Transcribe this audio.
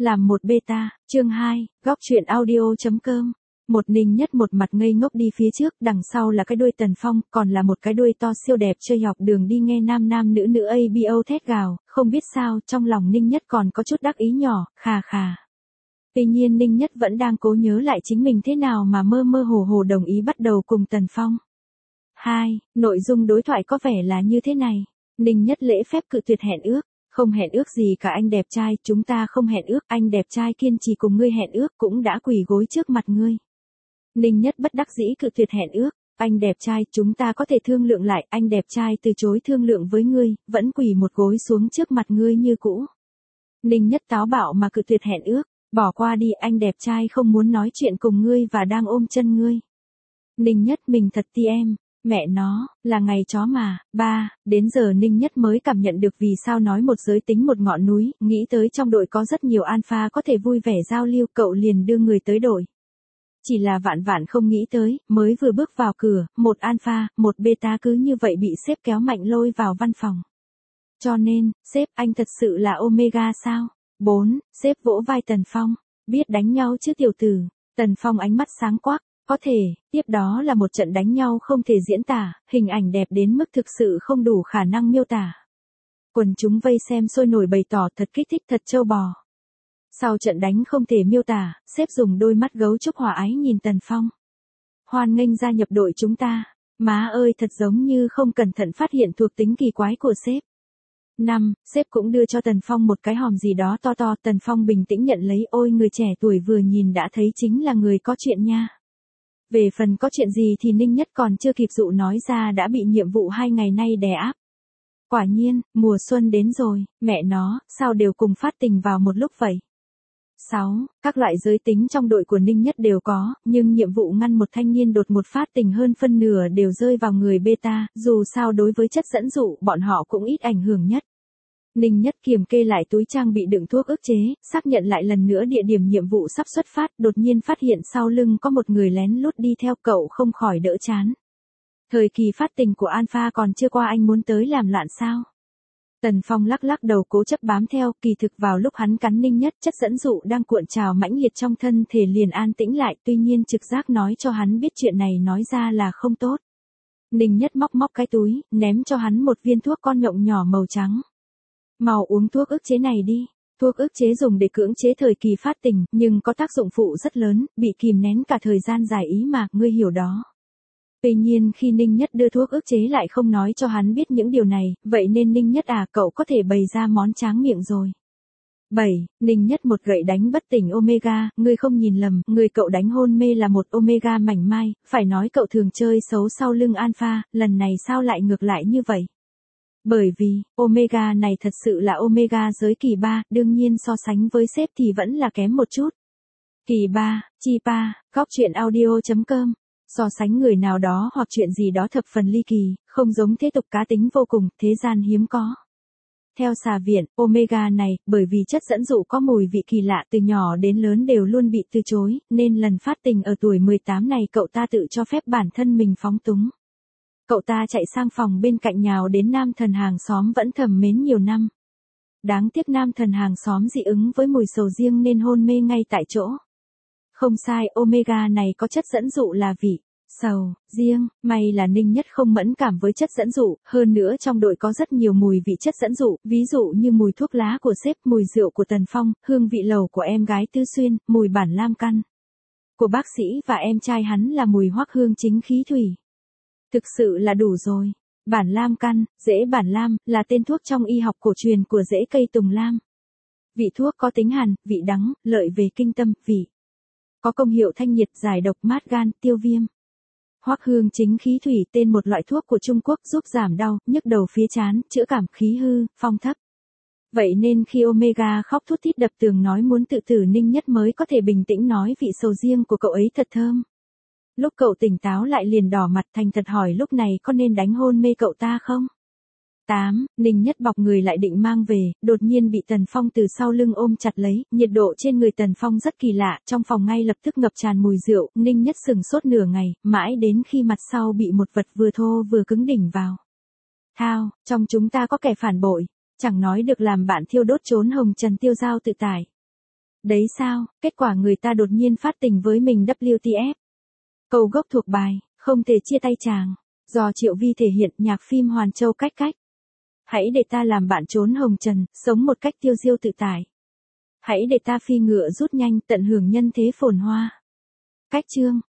Làm một beta, chương 2, góc truyện audio.com. Một Ninh Nhất một mặt ngây ngốc đi phía trước, đằng sau là cái đuôi Tần Phong, còn là một cái đuôi to siêu đẹp chơi học đường đi nghe nam nam nữ nữ ABO thét gào, không biết sao, trong lòng Ninh Nhất còn có chút đắc ý nhỏ, khà khà. Tuy nhiên Ninh Nhất vẫn đang cố nhớ lại chính mình thế nào mà mơ mơ hồ hồ đồng ý bắt đầu cùng Tần Phong. 2. Nội dung đối thoại có vẻ là như thế này. Ninh Nhất lễ phép cự tuyệt hẹn ước. Không hẹn ước gì cả anh đẹp trai, chúng ta không hẹn ước, anh đẹp trai kiên trì cùng ngươi hẹn ước cũng đã quỳ gối trước mặt ngươi. Ninh Nhất bất đắc dĩ cự tuyệt hẹn ước, anh đẹp trai, chúng ta có thể thương lượng lại, anh đẹp trai từ chối thương lượng với ngươi, vẫn quỳ một gối xuống trước mặt ngươi như cũ. Ninh Nhất táo bạo mà cự tuyệt hẹn ước, bỏ qua đi, anh đẹp trai không muốn nói chuyện cùng ngươi và đang ôm chân ngươi. Ninh Nhất mình thật ti em. Mẹ nó, là ngày chó mà. 3. Đến giờ Ninh Nhất mới cảm nhận được vì sao nói một giới tính một ngọn núi, nghĩ tới trong đội có rất nhiều alpha có thể vui vẻ giao lưu, cậu liền đưa người tới đội. Chỉ là vạn vạn không nghĩ tới, mới vừa bước vào cửa, một alpha, một beta cứ như vậy bị sếp kéo mạnh lôi vào văn phòng. Cho nên, sếp, anh thật sự là Omega sao? 4. Sếp vỗ vai Tần Phong, biết đánh nhau chứ tiểu tử. Tần Phong ánh mắt sáng quắc. Có thể, tiếp đó là một trận đánh nhau không thể diễn tả, hình ảnh đẹp đến mức thực sự không đủ khả năng miêu tả. Quần chúng vây xem sôi nổi bày tỏ thật kích thích, thật trâu bò. Sau trận đánh không thể miêu tả, sếp dùng đôi mắt gấu trúc hòa ái nhìn Tần Phong. Hoan nghênh gia nhập đội chúng ta. Má ơi, thật giống như không cẩn thận phát hiện thuộc tính kỳ quái của sếp. 5. Sếp cũng đưa cho Tần Phong một cái hòm gì đó to to, Tần Phong bình tĩnh nhận lấy, ôi người trẻ tuổi vừa nhìn đã thấy chính là người có chuyện nha. Về phần có chuyện gì thì Ninh Nhất còn chưa kịp dụ nói ra đã bị nhiệm vụ 2 ngày nay đè áp. Quả nhiên, mùa xuân đến rồi, mẹ nó, sao đều cùng phát tình vào một lúc vậy? 6. Các loại giới tính trong đội của Ninh Nhất đều có, nhưng nhiệm vụ ngăn một thanh niên đột ngột phát tình hơn phân nửa đều rơi vào người beta, dù sao đối với chất dẫn dụ bọn họ cũng ít ảnh hưởng nhất. Ninh Nhất kiềm kê lại túi trang bị đựng thuốc ức chế, xác nhận lại lần nữa địa điểm nhiệm vụ sắp xuất phát, đột nhiên phát hiện sau lưng có một người lén lút đi theo, cậu không khỏi đỡ chán. Thời kỳ phát tình của Alpha còn chưa qua, anh muốn tới làm loạn sao? Tần Phong lắc lắc đầu cố chấp bám theo, kỳ thực vào lúc hắn cắn Ninh Nhất, chất dẫn dụ đang cuộn trào mãnh liệt trong thân thể liền an tĩnh lại, tuy nhiên trực giác nói cho hắn biết chuyện này nói ra là không tốt. Ninh Nhất móc cái túi, ném cho hắn một viên thuốc con nhộng nhỏ màu trắng. Mau uống thuốc ức chế này đi. Thuốc ức chế dùng để cưỡng chế thời kỳ phát tình, nhưng có tác dụng phụ rất lớn, bị kìm nén cả thời gian dài ý mà, ngươi hiểu đó. Tuy nhiên khi Ninh Nhất đưa thuốc ức chế lại không nói cho hắn biết những điều này, vậy nên Ninh Nhất à, cậu có thể bày ra món tráng miệng rồi. 7. Ninh Nhất một gậy đánh bất tỉnh Omega, ngươi không nhìn lầm, người cậu đánh hôn mê là một Omega mảnh mai, phải nói cậu thường chơi xấu sau lưng Alpha, lần này sao lại ngược lại như vậy? Bởi vì, Omega này thật sự là Omega giới kỳ 3, đương nhiên so sánh với sếp thì vẫn là kém một chút. Kỳ 3, chi pa, góc truyện audio.com. So sánh người nào đó hoặc chuyện gì đó thập phần ly kỳ, không giống thế tục cá tính vô cùng, thế gian hiếm có. Theo xà viện, Omega này, bởi vì chất dẫn dụ có mùi vị kỳ lạ từ nhỏ đến lớn đều luôn bị từ chối, nên lần phát tình ở tuổi 18 này cậu ta tự cho phép bản thân mình phóng túng. Cậu ta chạy sang phòng bên cạnh nhào đến nam thần hàng xóm vẫn thầm mến nhiều năm. Đáng tiếc nam thần hàng xóm dị ứng với mùi sầu riêng nên hôn mê ngay tại chỗ. Không sai, Omega này có chất dẫn dụ là vị sầu riêng, may là Ninh Nhất không mẫn cảm với chất dẫn dụ, hơn nữa trong đội có rất nhiều mùi vị chất dẫn dụ, ví dụ như mùi thuốc lá của sếp, mùi rượu của Tần Phong, hương vị lầu của em gái Tư Xuyên, mùi bản lam căn của bác sĩ và em trai hắn là mùi hoắc hương chính khí thủy. Thực sự là đủ rồi. Bản lam căn, rễ bản lam, là tên thuốc trong y học cổ truyền của rễ cây tùng lam. Vị thuốc có tính hàn, vị đắng, lợi về kinh tâm, vị. Có công hiệu thanh nhiệt, giải độc, mát gan, tiêu viêm. Hoắc hương chính khí thủy, tên một loại thuốc của Trung Quốc giúp giảm đau, nhức đầu phía trán, chữa cảm khí hư, phong thấp. Vậy nên khi Omega khóc thút thít đập tường nói muốn tự tử, Ninh Nhất mới có thể bình tĩnh nói vị sầu riêng của cậu ấy thật thơm. Lúc cậu tỉnh táo lại liền đỏ mặt thành thật hỏi lúc này có nên đánh hôn mê cậu ta không? 8. Ninh Nhất bọc người lại định mang về, đột nhiên bị Tần Phong từ sau lưng ôm chặt lấy, nhiệt độ trên người Tần Phong rất kỳ lạ, trong phòng ngay lập tức ngập tràn mùi rượu, Ninh Nhất sừng sốt nửa ngày, mãi đến khi mặt sau bị một vật vừa thô vừa cứng đỉnh vào. Thao, trong chúng ta có kẻ phản bội, chẳng nói được làm bạn thiêu đốt trốn hồng trần tiêu dao tự tải. Đấy sao, kết quả người ta đột nhiên phát tình với mình WTF. Câu gốc thuộc bài, không thể chia tay chàng. Do Triệu Vi thể hiện nhạc phim Hoàn Châu cách cách. Hãy để ta làm bạn trốn hồng trần, sống một cách tiêu diêu tự tại. Hãy để ta phi ngựa rút nhanh tận hưởng nhân thế phồn hoa. Cách chương.